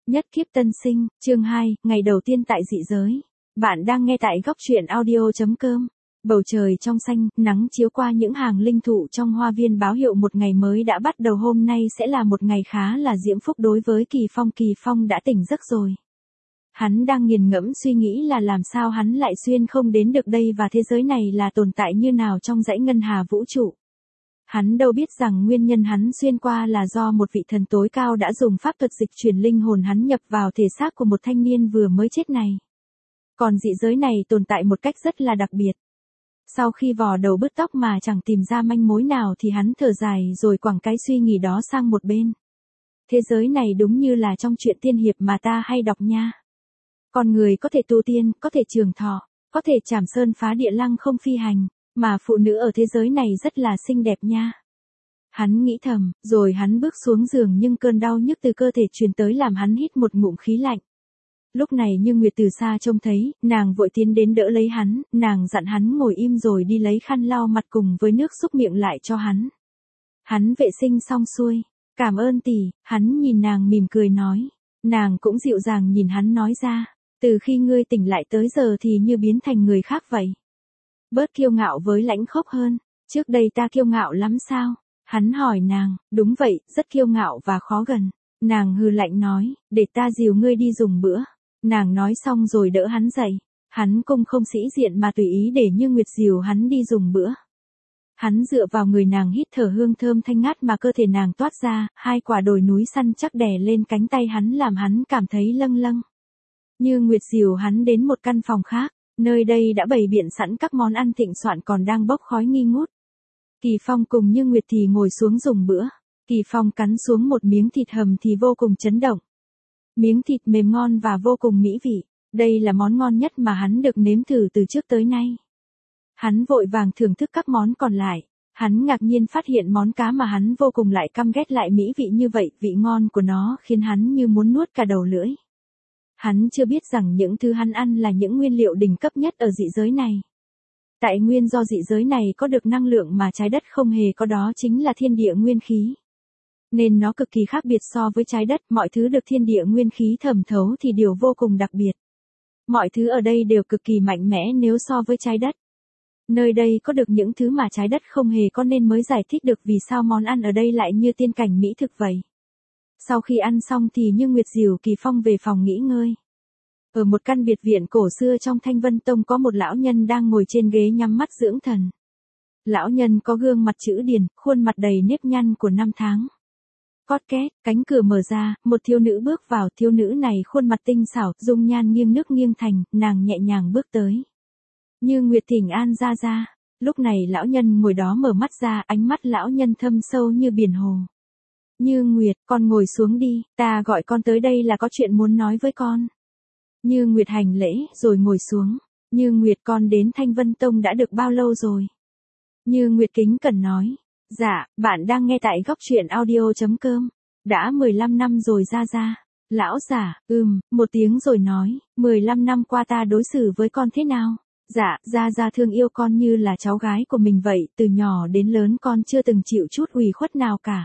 Nhất kiếp tân sinh, chương 2, ngày đầu tiên tại dị giới. Bạn đang nghe tại góc truyện audio.com. Bầu trời trong xanh, nắng chiếu qua những hàng linh thụ trong hoa viên báo hiệu một ngày mới đã bắt đầu. Hôm nay sẽ là một ngày khá là diễm phúc đối với Kỳ Phong. Kỳ Phong đã tỉnh giấc rồi. Hắn đang nghiền ngẫm suy nghĩ là làm sao hắn lại xuyên không đến được đây và thế giới này là tồn tại như nào trong dãy ngân hà vũ trụ. Hắn đâu biết rằng nguyên nhân hắn xuyên qua là do một vị thần tối cao đã dùng pháp thuật dịch chuyển linh hồn hắn nhập vào thể xác của một thanh niên vừa mới chết này. Còn dị giới này tồn tại một cách rất là đặc biệt. Sau khi vò đầu bứt tóc mà chẳng tìm ra manh mối nào thì hắn thở dài rồi quẳng cái suy nghĩ đó sang một bên. Thế giới này đúng như là trong truyện tiên hiệp mà ta hay đọc nha. Con người có thể tu tiên, có thể trường thọ, có thể trảm sơn phá địa lăng không phi hành. Mà phụ nữ ở thế giới này rất là xinh đẹp nha. Hắn nghĩ thầm, rồi hắn bước xuống giường nhưng cơn đau nhức từ cơ thể truyền tới làm hắn hít một ngụm khí lạnh. Lúc này Như Nguyệt từ xa trông thấy, nàng vội tiến đến đỡ lấy hắn, nàng dặn hắn ngồi im rồi đi lấy khăn lau mặt cùng với nước súc miệng lại cho hắn. Hắn vệ sinh xong xuôi, cảm ơn tỷ, hắn nhìn nàng mỉm cười nói. Nàng cũng dịu dàng nhìn hắn nói ra, từ khi ngươi tỉnh lại tới giờ thì như biến thành người khác vậy. Bớt kiêu ngạo với lãnh khốc hơn, trước đây ta kiêu ngạo lắm sao? Hắn hỏi nàng, đúng vậy, rất kiêu ngạo và khó gần. Nàng hừ lạnh nói, để ta dìu ngươi đi dùng bữa. Nàng nói xong rồi đỡ hắn dậy. Hắn cũng không sĩ diện mà tùy ý để Như Nguyệt dìu hắn đi dùng bữa. Hắn dựa vào người nàng hít thở hương thơm thanh ngát mà cơ thể nàng toát ra, hai quả đồi núi săn chắc đè lên cánh tay hắn làm hắn cảm thấy lâng lâng. Như Nguyệt dìu hắn đến một căn phòng khác. Nơi đây đã bày biện sẵn các món ăn thịnh soạn còn đang bốc khói nghi ngút. Kỳ Phong cùng Như Nguyệt thì ngồi xuống dùng bữa. Kỳ Phong cắn xuống một miếng thịt hầm thì vô cùng chấn động. Miếng thịt mềm ngon và vô cùng mỹ vị. Đây là món ngon nhất mà hắn được nếm thử từ trước tới nay. Hắn vội vàng thưởng thức các món còn lại. Hắn ngạc nhiên phát hiện món cá mà hắn vô cùng lại căm ghét lại mỹ vị như vậy. Vị ngon của nó khiến hắn như muốn nuốt cả đầu lưỡi. Hắn chưa biết rằng những thứ hắn ăn là những nguyên liệu đỉnh cấp nhất ở dị giới này. Tại nguyên do dị giới này có được năng lượng mà trái đất không hề có, đó chính là thiên địa nguyên khí. Nên nó cực kỳ khác biệt so với trái đất, mọi thứ được thiên địa nguyên khí thẩm thấu thì đều vô cùng đặc biệt. Mọi thứ ở đây đều cực kỳ mạnh mẽ nếu so với trái đất. Nơi đây có được những thứ mà trái đất không hề có nên mới giải thích được vì sao món ăn ở đây lại như tiên cảnh mỹ thực vậy. Sau khi ăn xong thì Như Nguyệt dìu Kỳ Phong về phòng nghỉ ngơi. Ở một căn biệt viện cổ xưa trong Thanh Vân Tông có một lão nhân đang ngồi trên ghế nhắm mắt dưỡng thần. Lão nhân có gương mặt chữ điền, khuôn mặt đầy nếp nhăn của năm tháng. Cót két, cánh cửa mở ra, một thiếu nữ bước vào. Thiếu nữ này khuôn mặt tinh xảo, dung nhan nghiêng nước nghiêng thành, nàng nhẹ nhàng bước tới. Như Nguyệt thỉnh an ra ra. Lúc này lão nhân ngồi đó mở mắt ra, ánh mắt lão nhân thâm sâu như biển hồ. Như Nguyệt, con ngồi xuống đi, ta gọi con tới đây là có chuyện muốn nói với con. Như Nguyệt hành lễ, rồi ngồi xuống. Như Nguyệt, con đến Thanh Vân Tông đã được bao lâu rồi? Như Nguyệt kính cẩn nói. Dạ, bạn đang nghe tại góc truyện audio.com. Đã 15 năm rồi ra ra. Lão giả, một tiếng rồi nói, 15 năm qua ta đối xử với con thế nào? Dạ, ra thương yêu con như là cháu gái của mình vậy, từ nhỏ đến lớn con chưa từng chịu chút ủy khuất nào cả.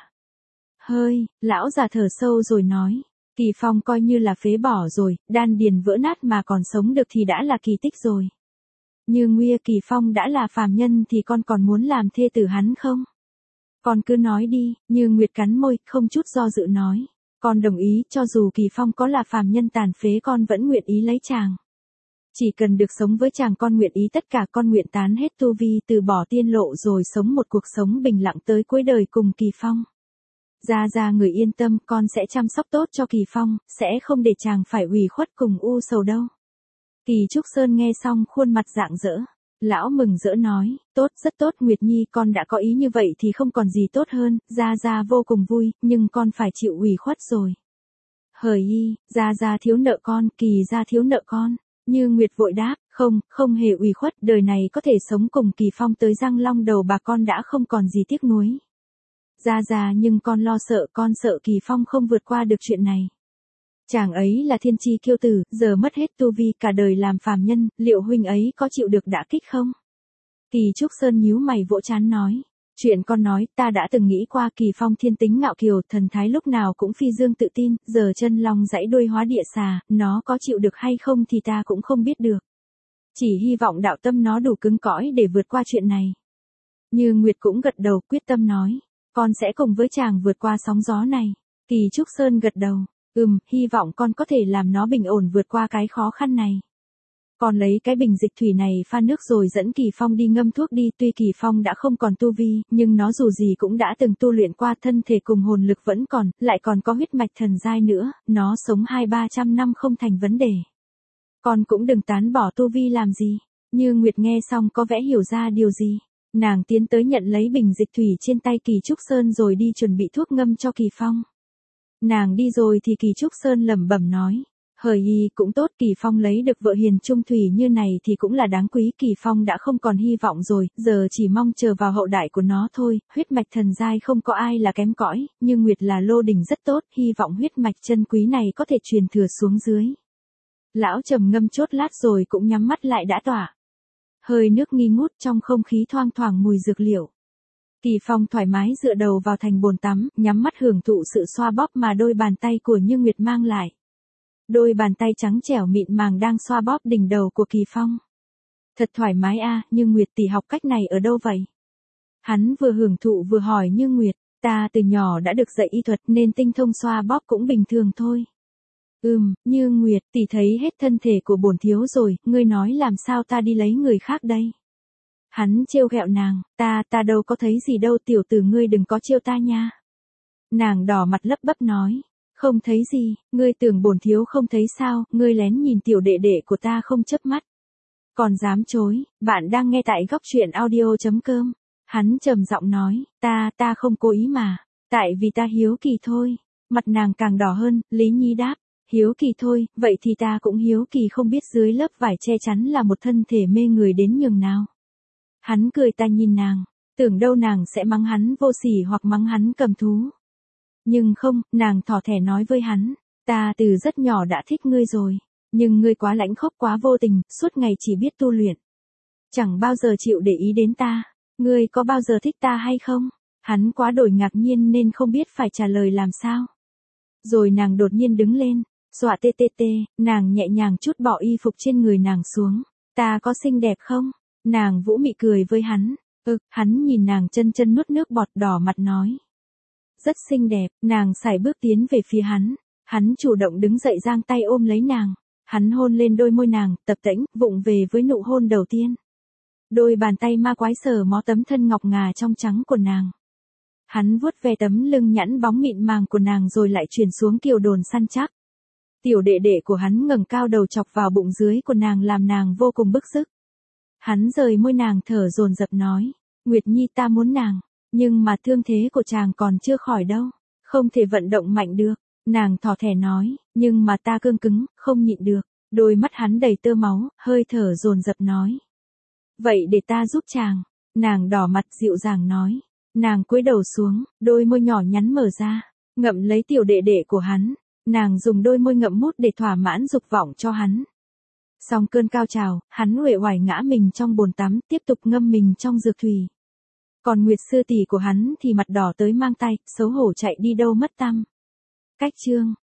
Hơi, lão già thở sâu rồi nói. Kỳ Phong coi như là phế bỏ rồi, đan điền vỡ nát mà còn sống được thì đã là kỳ tích rồi. Như Nguya, Kỳ Phong đã là phàm nhân thì con còn muốn làm thê tử hắn không? Con cứ nói đi. Như Nguyệt cắn môi, không chút do dự nói. Con đồng ý, cho dù Kỳ Phong có là phàm nhân tàn phế con vẫn nguyện ý lấy chàng. Chỉ cần được sống với chàng con nguyện ý tất cả, con nguyện tán hết tu vi, từ bỏ tiên lộ rồi sống một cuộc sống bình lặng tới cuối đời cùng Kỳ Phong. Ra người yên tâm, con sẽ chăm sóc tốt cho Kỳ Phong, sẽ không để chàng phải ủy khuất cùng u sầu đâu. Kỳ Trúc Sơn nghe xong khuôn mặt rạng rỡ. Lão mừng rỡ nói, tốt, rất tốt Nguyệt Nhi, con đã có ý như vậy thì không còn gì tốt hơn, ra vô cùng vui, nhưng con phải chịu ủy khuất rồi. Hời y, ra thiếu nợ con, Kỳ ra thiếu nợ con. Như Nguyệt vội đáp, không hề ủy khuất, đời này có thể sống cùng Kỳ Phong tới răng long đầu bà con đã không còn gì tiếc nuối. Ra nhưng con lo sợ, con sợ Kỳ Phong không vượt qua được chuyện này. Chàng ấy là thiên chi kiêu tử, giờ mất hết tu vi cả đời làm phàm nhân, liệu huynh ấy có chịu được đả kích không? Kỳ Trúc Sơn nhíu mày vỗ trán nói. Chuyện con nói, ta đã từng nghĩ qua Kỳ Phong thiên tính ngạo kiều, thần thái lúc nào cũng phi dương tự tin, giờ chân long dãy đuôi hóa địa xà, nó có chịu được hay không thì ta cũng không biết được. Chỉ hy vọng đạo tâm nó đủ cứng cõi để vượt qua chuyện này. Như Nguyệt cũng gật đầu quyết tâm nói, con sẽ cùng với chàng vượt qua sóng gió này. Kỳ Trúc Sơn gật đầu, hy vọng con có thể làm nó bình ổn vượt qua cái khó khăn này. Còn lấy cái bình dịch thủy này pha nước rồi dẫn Kỳ Phong đi ngâm thuốc đi, tuy Kỳ Phong đã không còn tu vi, nhưng nó dù gì cũng đã từng tu luyện qua, thân thể cùng hồn lực vẫn còn, lại còn có huyết mạch thần giai nữa, nó sống 200-300 năm không thành vấn đề. Con cũng đừng tán bỏ tu vi làm gì. Như Nguyệt nghe xong có vẻ hiểu ra điều gì. Nàng tiến tới nhận lấy bình dịch thủy trên tay Kỳ Trúc Sơn rồi đi chuẩn bị thuốc ngâm cho Kỳ Phong. Nàng đi rồi thì Kỳ Trúc Sơn lẩm bẩm nói. Hời hi, cũng tốt, Kỳ Phong lấy được vợ hiền trung thủy như này thì cũng là đáng quý. Kỳ Phong đã không còn hy vọng rồi, giờ chỉ mong chờ vào hậu đại của nó thôi. Huyết mạch thần giai không có ai là kém cỏi, nhưng Nguyệt là lô đỉnh rất tốt, hy vọng huyết mạch chân quý này có thể truyền thừa xuống dưới. Lão trầm ngâm chốt lát rồi cũng nhắm mắt lại đã tỏa. Hơi nước nghi ngút, trong không khí thoang thoảng mùi dược liệu. Kỳ Phong thoải mái dựa đầu vào thành bồn tắm, nhắm mắt hưởng thụ sự xoa bóp mà đôi bàn tay của Như Nguyệt mang lại. Đôi bàn tay trắng trẻo mịn màng đang xoa bóp đỉnh đầu của Kỳ Phong. Thật thoải mái a, Như Nguyệt tỷ học cách này ở đâu vậy? Hắn vừa hưởng thụ vừa hỏi Như Nguyệt, ta từ nhỏ đã được dạy y thuật nên tinh thông xoa bóp cũng bình thường thôi. Như Nguyệt, tỷ thấy hết thân thể của bổn thiếu rồi, ngươi nói làm sao ta đi lấy người khác đây? Hắn trêu ghẹo nàng, ta đâu có thấy gì đâu, tiểu tử ngươi đừng có trêu ta nha. Nàng đỏ mặt lấp bấp nói, không thấy gì, ngươi tưởng bổn thiếu không thấy sao, ngươi lén nhìn tiểu đệ đệ của ta không chớp mắt. Còn dám chối, bạn đang nghe tại góc truyện audio.com. Hắn trầm giọng nói, ta không cố ý mà, tại vì ta hiếu kỳ thôi. Mặt nàng càng đỏ hơn, Lý Nhi đáp. Hiếu kỳ thôi, vậy thì ta cũng hiếu kỳ, không biết dưới lớp vải che chắn là một thân thể mê người đến nhường nào. Hắn cười ta nhìn nàng, tưởng đâu nàng sẽ mắng hắn vô sỉ hoặc mắng hắn cầm thú. Nhưng không, nàng thỏ thẻ nói với hắn, ta từ rất nhỏ đã thích ngươi rồi, nhưng ngươi quá lãnh khốc quá vô tình, suốt ngày chỉ biết tu luyện. Chẳng bao giờ chịu để ý đến ta, ngươi có bao giờ thích ta hay không? Hắn quá đổi ngạc nhiên nên không biết phải trả lời làm sao. Rồi nàng đột nhiên đứng lên. Dọa tê, nàng nhẹ nhàng trút bỏ y phục trên người nàng xuống. Ta có xinh đẹp không? Nàng vũ mị cười với hắn. Hắn nhìn nàng chân nuốt nước bọt đỏ mặt nói. Rất xinh đẹp, nàng sải bước tiến về phía hắn. Hắn chủ động đứng dậy giang tay ôm lấy nàng. Hắn hôn lên đôi môi nàng, tập tễnh, vụng về với nụ hôn đầu tiên. Đôi bàn tay ma quái sờ mó tấm thân ngọc ngà trong trắng của nàng. Hắn vuốt ve tấm lưng nhẵn bóng mịn màng của nàng rồi lại chuyển xuống kiều đồn săn chắc. Tiểu đệ đệ của hắn ngẩng cao đầu chọc vào bụng dưới của nàng làm nàng vô cùng bức sức. Hắn rời môi nàng thở dồn dập nói, Nguyệt Nhi ta muốn nàng, nhưng mà thương thế của chàng còn chưa khỏi đâu, không thể vận động mạnh được. Nàng thỏ thẻ nói, nhưng mà ta cương cứng, không nhịn được. Đôi mắt hắn đầy tơ máu, hơi thở dồn dập nói. Vậy để ta giúp chàng. Nàng đỏ mặt dịu dàng nói. Nàng cúi đầu xuống, đôi môi nhỏ nhắn mở ra, ngậm lấy tiểu đệ đệ của hắn. Nàng dùng đôi môi ngậm mút để thỏa mãn dục vọng cho hắn. Xong cơn cao trào, hắn uể oải ngã mình trong bồn tắm, tiếp tục ngâm mình trong dược thủy. Còn Nguyệt sư tỷ của hắn thì mặt đỏ tới mang tay, xấu hổ chạy đi đâu mất tăm. Cách chương